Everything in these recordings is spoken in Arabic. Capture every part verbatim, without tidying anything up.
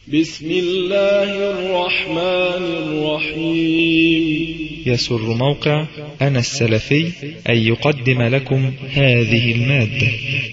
بسم الله الرحمن الرحيم. يسر موقع أنا السلفي أن يقدم لكم هذه المادة.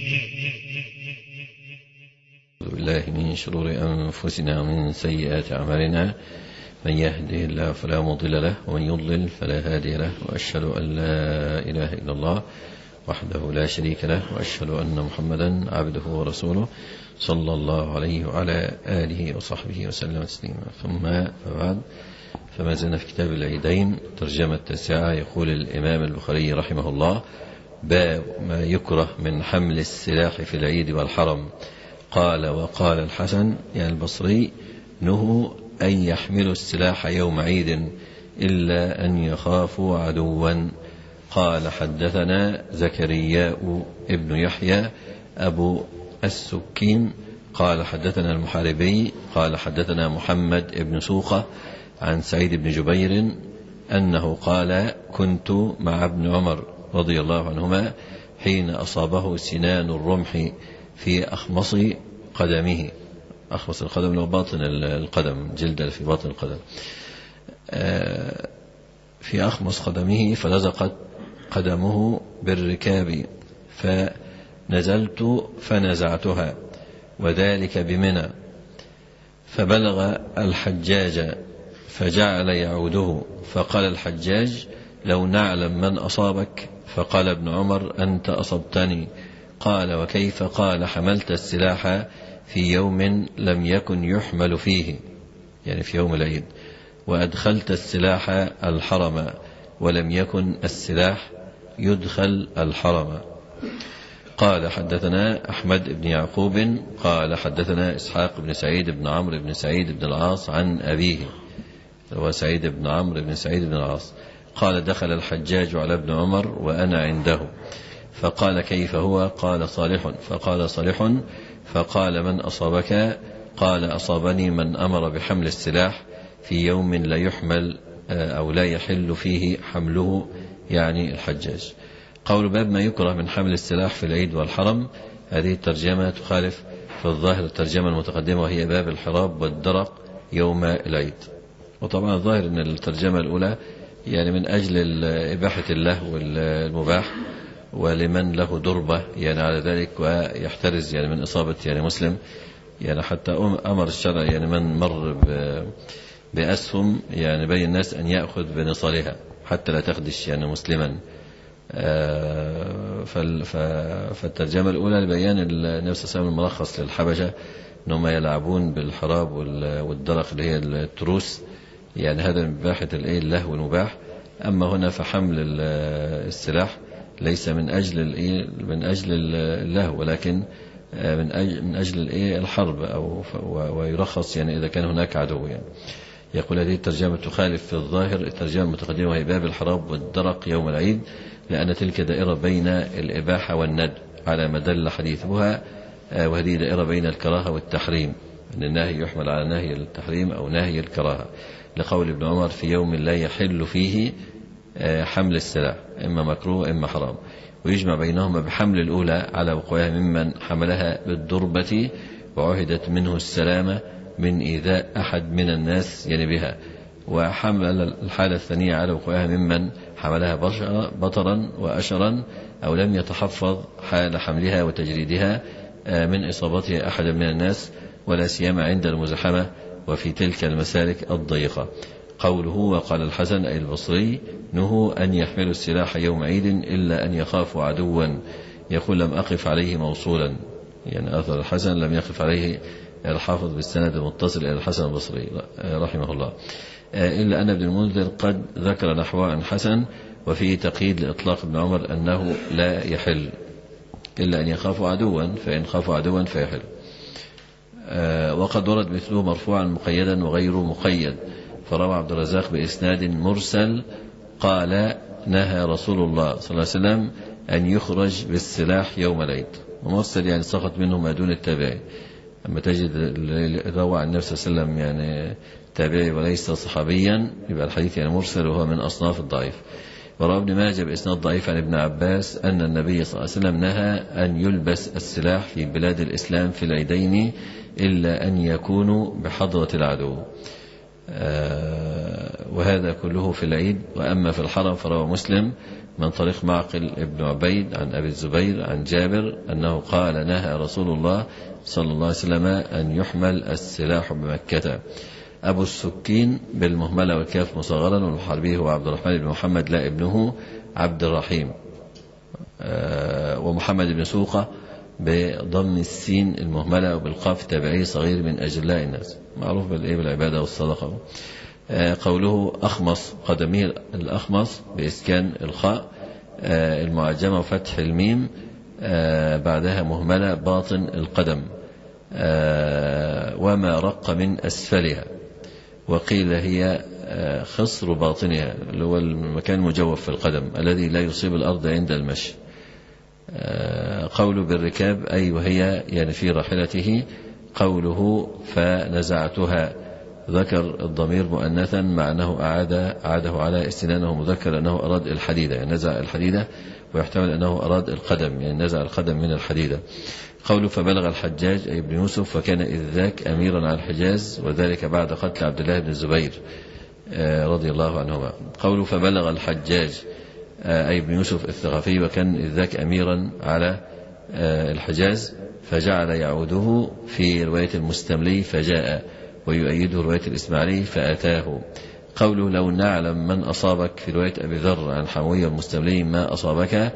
أعوذ بالله من شرور أنفسنا ومن سيئات أعمالنا، من يهده الله فلا مضل له ومن يضلل فلا هادي له، وأشهد أن لا إله إلا الله وحده لا شريك له، وأشهد أن محمدا عبده ورسوله صلى الله عليه وعلى آله وصحبه وسلم تسليما. ثم بعد، فما زلنا في كتاب العيدين ترجمة التاسعة. يقول الإمام البخاري رحمه الله: باب ما يكره من حمل السلاح في العيد والحرم. قال وقال الحسن يعني البصري: نهوا أن يحملوا السلاح يوم عيد إلا أن يخافوا عدوا. قال حدثنا زكرياء ابن يحيى أبو السكين قال حدثنا المحاربي قال حدثنا محمد ابن سوقة عن سعيد بن جبير أنه قال: كنت مع ابن عمر رضي الله عنهما حين أصابه سنان الرمح في أخمص قدمه. أخمص القدم له باطن القدم، جلد في باطن القدم، في أخمص قدمه، فلزقت قدمه بالركاب فنزلت فنزعتها، وذلك بمنى. فبلغ الحجاج فجعل يعوده، فقال الحجاج: لو نعلم من أصابك. فقال ابن عمر: أنت أصبتني. قال: وكيف؟ قال: حملت السلاح في يوم لم يكن يحمل فيه، يعني في يوم العيد، وأدخلت السلاح الحرم ولم يكن السلاح يدخل الحرم. قال حدثنا أحمد بن يعقوب قال حدثنا إسحاق بن سعيد بن عمرو بن سعيد بن العاص عن أبيه، هو سعيد بن عمرو بن سعيد بن العاص، قال: دخل الحجاج على ابن عمر وأنا عنده، فقال: كيف هو؟ قال: صالح. فقال صالح: فقال: من أصابك؟ قال: أصابني من أمر بحمل السلاح في يوم لا يحمل أو لا يحل فيه حمله، يعني الحجاج. قول باب ما يكره من حمل السلاح في العيد والحرم، هذه الترجمة تخالف في الظاهر الترجمة المتقدمة، وهي باب الحراب والدرق يوم العيد. وطبعا الظاهر أن الترجمة الأولى يعني من أجل إباحة اللهو المباح، ولمن له دربة يعني على ذلك ويحترز يعني من إصابة يعني مسلم، يعني حتى أمر الشرع يعني من مر بأسهم يعني بين الناس أن يأخذ بنصالها حتى لا تخدش يعني مسلما. فالترجمة الأولى لبيان النبي صلى الله عليه وسلم الملخص للحبشة أنهم يلعبون بالحراب والدرق اللي هي التروس، يعني هذا من إباحة اللهو المباح. أما هنا فحمل السلاح ليس من أجل من أجل اللهو، ولكن من أجل من أجل الحرب، أو ويرخص يعني إذا كان هناك عدو. يعني يقول هذه الترجمة تخالف في الظاهر الترجمة المتقدمة، وهي باب الحراب والدرق يوم العيد، لأن تلك دائرة بين الإباحة والند على ما دل حديثها، وهذه دائرة بين الكراهة والتحريم، أن النهي يحمل على نهي التحريم أو نهي الكراهة، لقول ابن عمر: في يوم لا يحل فيه حمل السلاح، إما مكروه إما حرام. ويجمع بينهما بحمل الأولى على وقوعها ممن حملها بالدربة وعهدت منه السلامة من إيذاء أحد من الناس يعني بها، وحمل الحالة الثانية على وقوعها ممن حملها بطرا وأشرا أو لم يتحفظ حال حملها وتجريدها من إصابتها أحد من الناس، ولا سيما عند المزاحمة وفي تلك المسالك الضيقة. قوله وقال الحسن أي البصري: نهوا أن يحملوا السلاح يوم عيد إلا أن يخافوا عدوا. يقول: لم أقف عليه موصولا، يعني أثر الحسن لم يقف عليه الحافظ بالسند المتصل إلى الحسن البصري رحمه الله، إلا أن ابن المنذر قد ذكر نحوه عن حسن، وفيه تقييد لإطلاق ابن عمر أنه لا يحل إلا أن يخافوا عدوا، فإن خافوا عدوا فيحل. وقد ورد مثله مرفوعا مقيدا وغير مقيد، فروى عبد الرزاق بإسناد مرسل قال: نهى رسول الله صلى الله عليه وسلم أن يخرج بالسلاح يوم العيد. ومرسل يعني سقط منه ما دون التابعي. أما تجد روى عن النبي صلى الله عليه وسلم يعني تابعي وليس صحابيا، يبقى الحديث يعني مرسل، وهو من أصناف الضعيف. وروى ابن ماجه بإسناد ضعيف عن ابن عباس أن النبي صلى الله عليه وسلم نهى أن يلبس السلاح في بلاد الإسلام في العيدين إلا أن يكونوا بحضرة العدو، وهذا كله في العيد. وأما في الحرم فروى مسلم من طريق معقل ابن عبيد عن أبي الزبير عن جابر أنه قال نهى رسول الله صلى الله عليه وسلم أن يحمل السلاح بمكة. أبو السكين بالمهملة والكاف مصغرا، والمحاربي هو عبد الرحمن بن محمد لا ابنه عبد الرحيم، ومحمد بن سوقة بضم السين المهملة وبالقاف تابعي صغير من أجلاء الناس، معروف بالعبادة والصدقة. قوله أخمص قدمه الأخمص بإسكان الخاء المعجمة وفتح الميم بعدها مهملة باطن القدم، وما رق من أسفلها، وقيل هي خصر باطنها اللي هو المكان المجوف في القدم الذي لا يصيب الأرض عند المشي. قوله بالركاب أي وهي يعني في راحلته. قوله فنزعتها ذكر الضمير مؤنثا مع أنه أعاد أعاده على استنانه مذكر أنه أراد الحديدة، يعني نزع الحديدة، ويحتمل أنه أراد القدم يعني نزع القدم من الحديدة. قوله فبلغ الحجاج أي ابن يوسف فكان إذ ذاك أميرا على الحجاز، وذلك بعد قتل عبد الله بن الزبير رضي الله عنهما. قوله فبلغ الحجاج أي ابن يوسف الثقفي وكان إذ ذاك أميرا على الحجاز، فجعل يعوده في رواية المستملي فجاء، ويؤيده رواية الإسماعيلي فأتاه. قوله لو نعلم من أصابك في رواية أبي ذر عن حموية المستملي ما أصابك،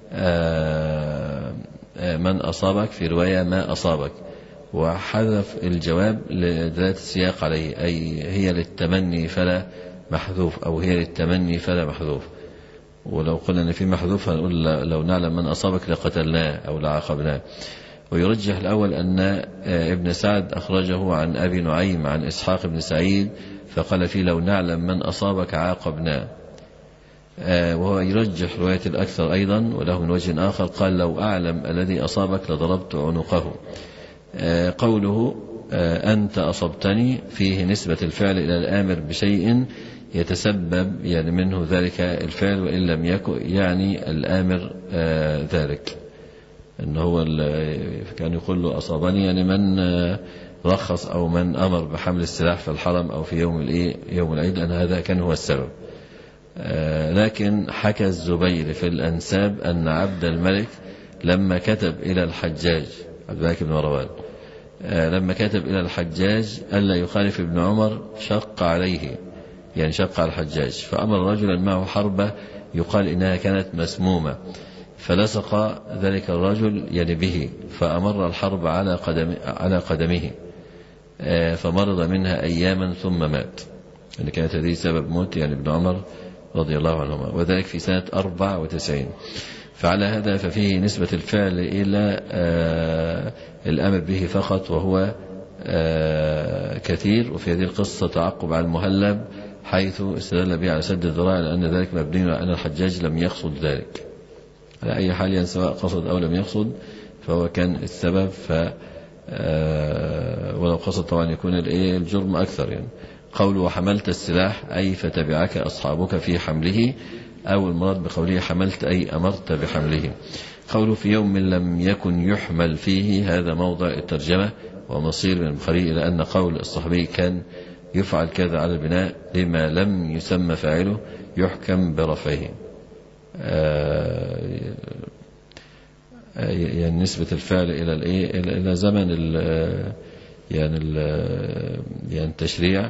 من أصابك في رواية ما أصابك، وحذف الجواب لذات السياق عليه، أي هي للتمني فلا محذوف، أو هي للتمني فلا محذوف. ولو قلنا أن في محذوف هنقول لو نعلم من أصابك لقتلناه أو لعاقبناه. ويرجح الأول أن ابن سعد أخرجه عن أبي نعيم عن إسحاق بن سعيد فقال فيه لو نعلم من أصابك عاقبناه، وهو يرجح رواية الأكثر أيضا، وله من وجه آخر قال لو أعلم الذي أصابك لضربت عنقه. قوله أنت أصبتني فيه نسبة الفعل إلى الآمر بشيء يتسبب يعني منه ذلك الفعل، وإن لم يكن يعني الآمر ذلك، إن هو كان يقول له أصابني يعني من رخص أو من أمر بحمل السلاح في الحرم أو في يوم الإيه يوم العيد، أن هذا كان هو السبب. لكن حكى الزبير في الأنساب أن عبد الملك لما كتب إلى الحجاج عبد الملك بن مروان لما كتب إلى الحجاج ألا يخالف ابن عمر شق عليه، يعني شق على الحجاج، فأمر رجلا معه حربة يقال إنها كانت مسمومة، فلصق ذلك الرجل يعني به، فأمر الحرب على قدم على قدمه، فمرض منها أياما ثم مات، يعني كانت هذه سبب موت يعني ابن عمر رضي الله عنهما، وذلك في سنة أربع وتسعين. فعلى هذا ففيه نسبة الفعل إلى الأمر به فقط، وهو كثير. وفي هذه القصة تعقب على المهلب حيث استدل به على سد الذراع، لأن ذلك مبني على أن الحجاج لم يقصد ذلك على أي حال، يعني سواء قصد أو لم يقصد فهو كان السبب، ف ولو قصد طبعا يكون الجرم أكثر. يعني قوله وحملت السلاح أي فتبعك أصحابك في حمله، أو المراد بقوله حملت أي أمرت بحمله. قوله في يوم لم يكن يحمل فيه، هذا موضع الترجمة ومصير من البخاري إلى أن قول الصحابي كان يفعل كذا على البناء لما لم يسمى فاعله يحكم برفعه. يعني نسبة الفعل إلى الإيه إلى زمن ال يعني ال يعني التشريع،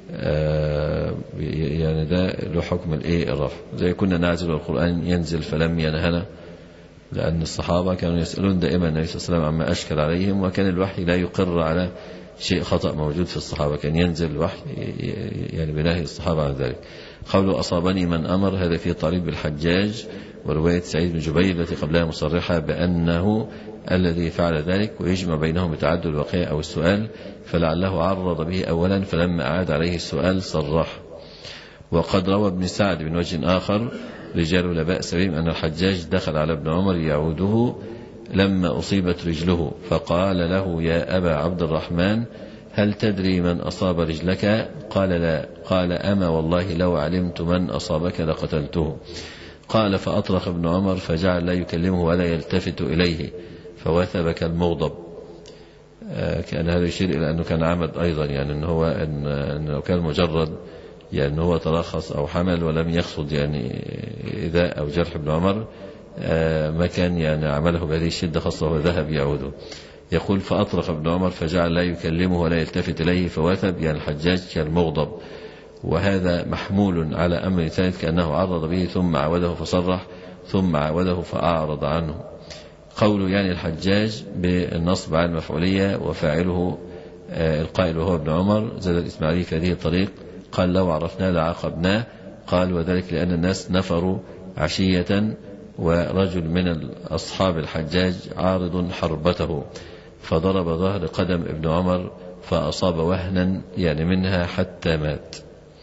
يعني ده له حكم الإيه الرفع، زي كنا نعزل والقرآن ينزل فلم ينهنا، لأن الصحابة كانوا يسألون دائما النبي صلى الله عليه وسلم عما أشكل عليهم، وكان الوحي لا يقر على شيء خطأ موجود في الصحابة، كان ينزل الوحي يعني بنهي الصحابة عن ذلك. قوله أصابني من أمر، هذا فيه تعريض بالحجاج، ورواية سعيد بن جبير التي قبلها مصرحة بأنه الذي فعل ذلك، ويجمع بينهم بتعدد الواقع أو السؤال، فلعله عرض به أولا فلما أعاد عليه السؤال صرح. وقد روى ابن سعد من وجه آخر رجال لا بأس بهم أن الحجاج دخل على ابن عمر يعوده لما أصيبت رجله، فقال له يا أبا عبد الرحمن هل تدري من أصاب رجلك؟ قال لا. قال أما والله لو علمت من أصابك لقتلته. قال فأطرق ابن عمر فجعل لا يكلمه ولا يلتفت إليه فوثب كالمغضب. كان هذا يشير إلى أنه كان عمد أيضا، يعني أنه هو أن أن لو كان مجرد يعني هو ترخص أو حمل ولم يقصد يعني إيذاء أو جرح ابن عمر ما كان يعني عمله بهذه الشدة، خاصة وهو ذهب يعوده. يقول فأطرق ابن عمر فجعل لا يكلمه ولا يلتفت إليه فوثب، يعني الحجاج كالمغضب. وهذا محمول على أمر ثالث كأنه عرض به ثم عوده فصرح ثم عوده فأعرض عنه. قوله يعني الحجاج بالنصب على المفعولية وفاعله القائل وهو ابن عمر. زاد الإسماعيلي في هذه الطريق قال لو عرفناه لعاقبناه. قال وذلك لأن الناس نفروا عشية ورجل من أصحاب الحجاج عارض حربته فضرب ظهر قدم ابن عمر فأصاب وهنا يعني منها حتى مات.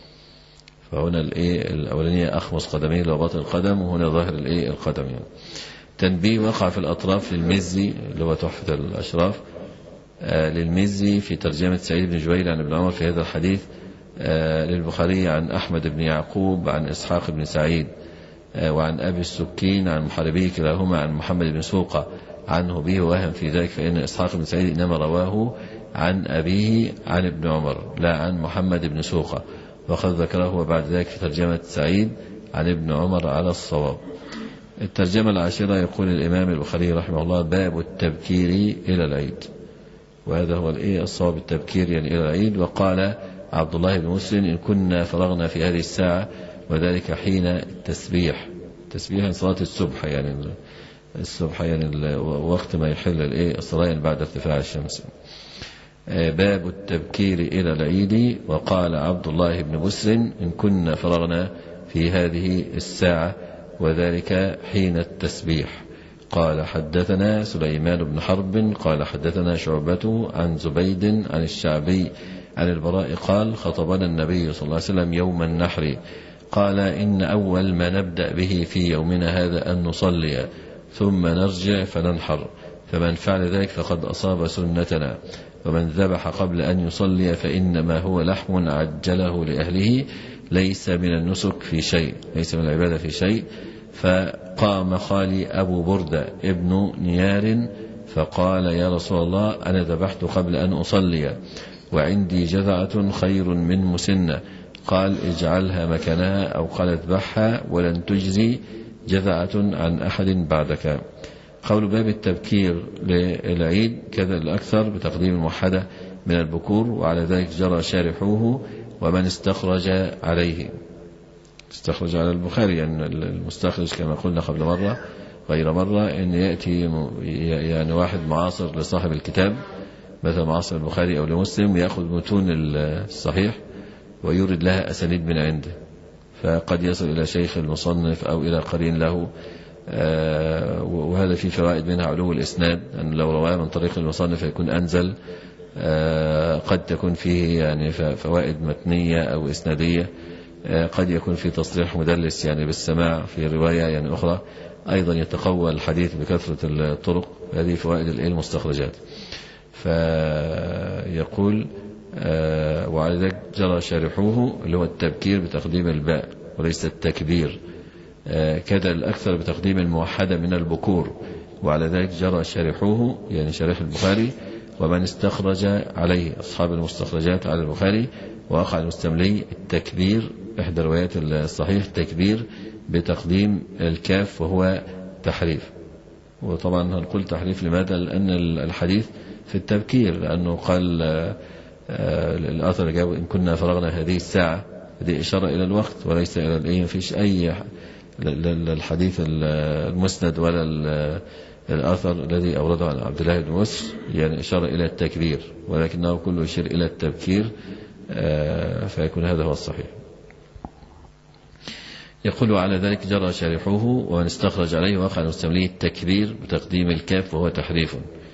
فهنا الايه الأولانية أخمص قدميه لو باطن القدم، وهنا ظاهر الايه القدم. يعني تنبيه وقع في الأطراف للمزي اللي هو تحفة الأشراف آه للمزي في ترجمة سعيد بن جبير عن ابن عمر في هذا الحديث آه للبخاري عن أحمد بن يعقوب عن إسحاق بن سعيد آه وعن أبي السكين عن محاربيه كلاهما عن محمد بن سوقة عنه به وهم في ذلك، فإن إسحاق بن سعيد إنما رواه عن أبيه عن ابن عمر لا عن محمد بن سوقة، وقد ذكره وبعد ذلك في ترجمة سعيد عن ابن عمر على الصواب. الترجمة العاشرة يقول الإمام البخاري رحمه الله باب التبكير إلى العيد، وهذا هو الإيه الصواب التبكير يعني إلى العيد. وقال عبد الله بن مسلم إن كنا فرغنا في هذه الساعة وذلك حين التسبيح، تسبيح صلاة الصبح يعني الصبح يعني وقت ما يحل الإيه الصلاة يعني بعد ارتفاع الشمس. باب التبكير إلى العيد. وقال عبد الله بن بسر إن كنا فرغنا في هذه الساعة وذلك حين التسبيح. قال حدثنا سليمان بن حرب قال حدثنا شعبة عن زبيد عن الشعبي عن البراء قال خطبنا النبي صلى الله عليه وسلم يوم النحر قال إن أول ما نبدأ به في يومنا هذا أن نصلي ثم نرجع فننحر، فمن فعل ذلك فقد أصاب سنتنا، ومن ذبح قبل أن يصلي فإنما هو لحم عجله لأهله ليس من النسك في شيء، ليس من العبادة في شيء. فقام خالي أبو بردة ابن نيار فقال يا رسول الله أنا ذبحت قبل أن أصلي وعندي جذعة خير من مسنة. قال اجعلها مكانها أو قال اذبحها ولن تجزي جذعة عن أحد بعدك. قول باب التبكير للعيد كذا الأكثر بتقديم الموحدة من البكور، وعلى ذلك جرى شارحوه ومن استخرج عليه. استخرج على البخاري يعني المستخرج كما قلنا قبل مرة غير مرة أن يأتي يعني واحد معاصر لصاحب الكتاب مثل معاصر البخاري أو لمسلم ويأخذ متون الصحيح ويورد لها أسانيد من عنده، فقد يصل إلى شيخ المصنف أو إلى قرين له، آه وهذا فيه فوائد منها علو الإسناد، أن لو رواه من طريق المصنف يكون أنزل، آه قد تكون فيه يعني فوائد متنية أو إسنادية، آه قد يكون فيه تصريح مدلس يعني بالسماع في رواية يعني أخرى، أيضا يتقوى الحديث بكثرة الطرق. هذه فوائد المستخرجات. فيقول آه وعلى ذلك جرى شارحوه اللي هو التبكير بتقديم الباء وليس التكبير، آه كذا الأكثر بتقديم الموحدة من البكور، وعلى ذلك جرى شارحوه يعني شارح البخاري ومن استخرج عليه أصحاب المستخرجات على البخاري. وقع المستملي التكبير إحدى روايات الصحيح تكبير بتقديم الكاف وهو تحريف. وطبعا هنقول تحريف لماذا؟ لأن الحديث في التبكير، لأنه قال آه الآثر اللي جاء إن كنا فرغنا هذه الساعة، هذه إشارة إلى الوقت وليس إلى الإيه، مفيش أي الحديث المسند ولا الآثر الذي أورده عن عبد الله بن مسر يعني إشارة إلى التكبير، ولكنه كله يشير إلى التبكير، آه فيكون هذا هو الصحيح. يقول على ذلك جرى شارحوه ومن استخرج عليه وقع المستملي التكبير بتقديم الكاف وهو تحريف.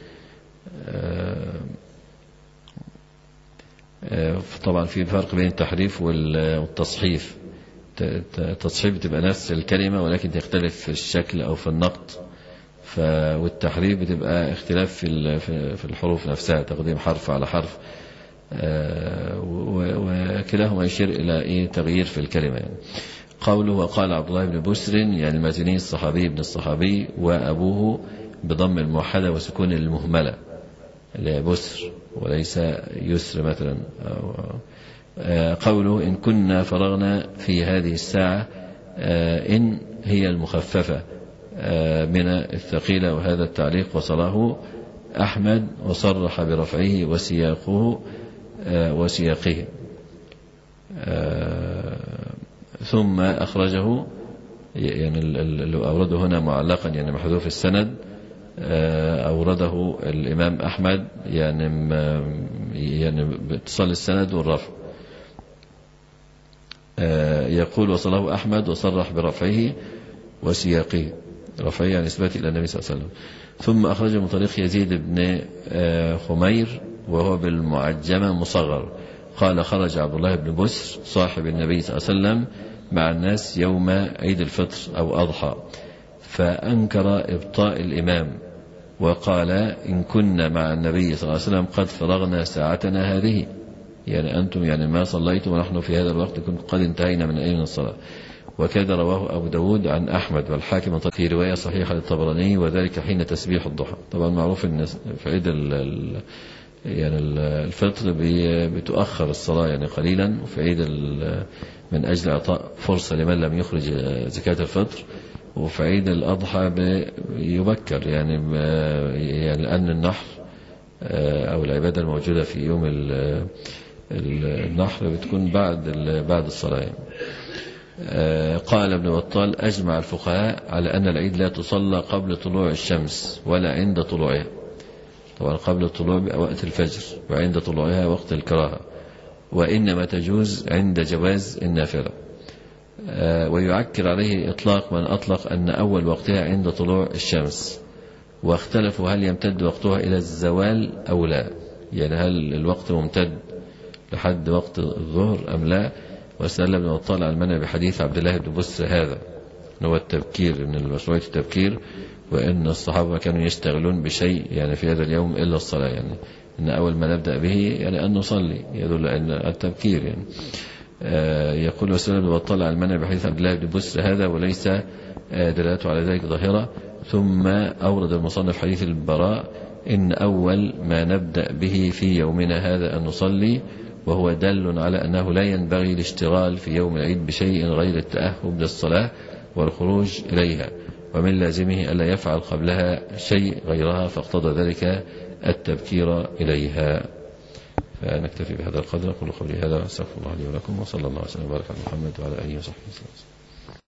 طبعا في فرق بين التحريف والتصحيف. التصحيف بتبقى نفس الكلمة ولكن تختلف في الشكل أو في النقط، والتحريف بتبقى اختلاف في في الحروف نفسها، تقديم حرف على حرف، وكلاهما يشير إلى إيه تغيير في الكلمة يعني. قوله وقال عبد الله بن بسر يعني المازني الصحابي ابن الصحابي وأبوه بضم الموحدة وسكون المهملة اللي هي بسر وليس يسر مثلا. قوله إن كنا فرغنا في هذه الساعة إن هي المخففة من الثقيلة، وهذا التعليق وصله أحمد وصرح برفعه وسياقه وسياقه ثم أخرجه يعني اللي أورده هنا معلقا يعني محذوف السند أورده الإمام أحمد يعني يعني باتصال السند والرفع. يقول وصله أحمد وصرح برفعه وسياقه، رفعه يعني نسبته إلى النبي صلى الله عليه وسلم. ثم أخرجه من طريق يزيد بن خمير وهو بالمعجمة مصغر قال خرج عبد الله بن بسر صاحب النبي صلى الله عليه وسلم مع الناس يوم عيد الفطر أو أضحى فأنكر إبطاء الإمام وقال إن كنا مع النبي صلى الله عليه وسلم قد فرغنا ساعتنا هذه، يعني أنتم يعني ما صليتم ونحن في هذا الوقت كنت قد انتهينا من أي من الصلاة. وكذا رواه أبو داود عن أحمد والحاكم في رواية صحيحة للطبراني وذلك حين تسبيح الضحى. طبعا معروف أن في عيد يعني الفطر بتؤخر الصلاة يعني قليلا، وفي عيد من أجل إعطاء فرصة لمن لم يخرج زكاة الفطر، وفي عيد الأضحى يبكر يعني يعني لأن النحر أو العبادة الموجودة في يوم النحر بتكون بعد بعد الصلاة. قال ابن بطال أجمع الفقهاء على أن العيد لا تصلى قبل طلوع الشمس ولا عند طلوعها. طبعا قبل الطلوع وقت الفجر وعند طلوعها وقت الكراهة، وإنما تجوز عند جواز النافلة. ويعكر عليه إطلاق من أطلق أن أول وقتها عند طلوع الشمس، واختلفوا هل يمتد وقتها إلى الزوال أو لا، يعني هل الوقت ممتد لحد وقت الظهر أم لا. وسأل ابن بطال عن المنع بحديث عبد الله بن بسر هذا هو التبكير، إن المشروع التبكير، وإن الصحابة كانوا يشتغلون بشيء يعني في هذا اليوم إلا الصلاة، يعني إن أول ما نبدأ به يعني أن نصلي يدل على التبكير يعني. آه يقول وسأل ابن بطال عن المنع بحديث عبد الله بن بسر هذا وليس آه دلالته على ذلك ظاهرة. ثم أورد المصنف حديث البراء إن أول ما نبدأ به في يومنا هذا أن نصلي، وهو دل على أنه لا ينبغي الاشتغال في يوم العيد بشيء غير التأهب للصلاة والخروج إليها، ومن لازمه ألا يفعل قبلها شيء غيرها، فاقتضى ذلك التبكير إليها. فنكتفي بهذا القدر. أقول قولي هذا، أستغفر الله لي ولكم، وصلى الله وسلم وبارك على محمد وعلى آله وصحبه وسلم.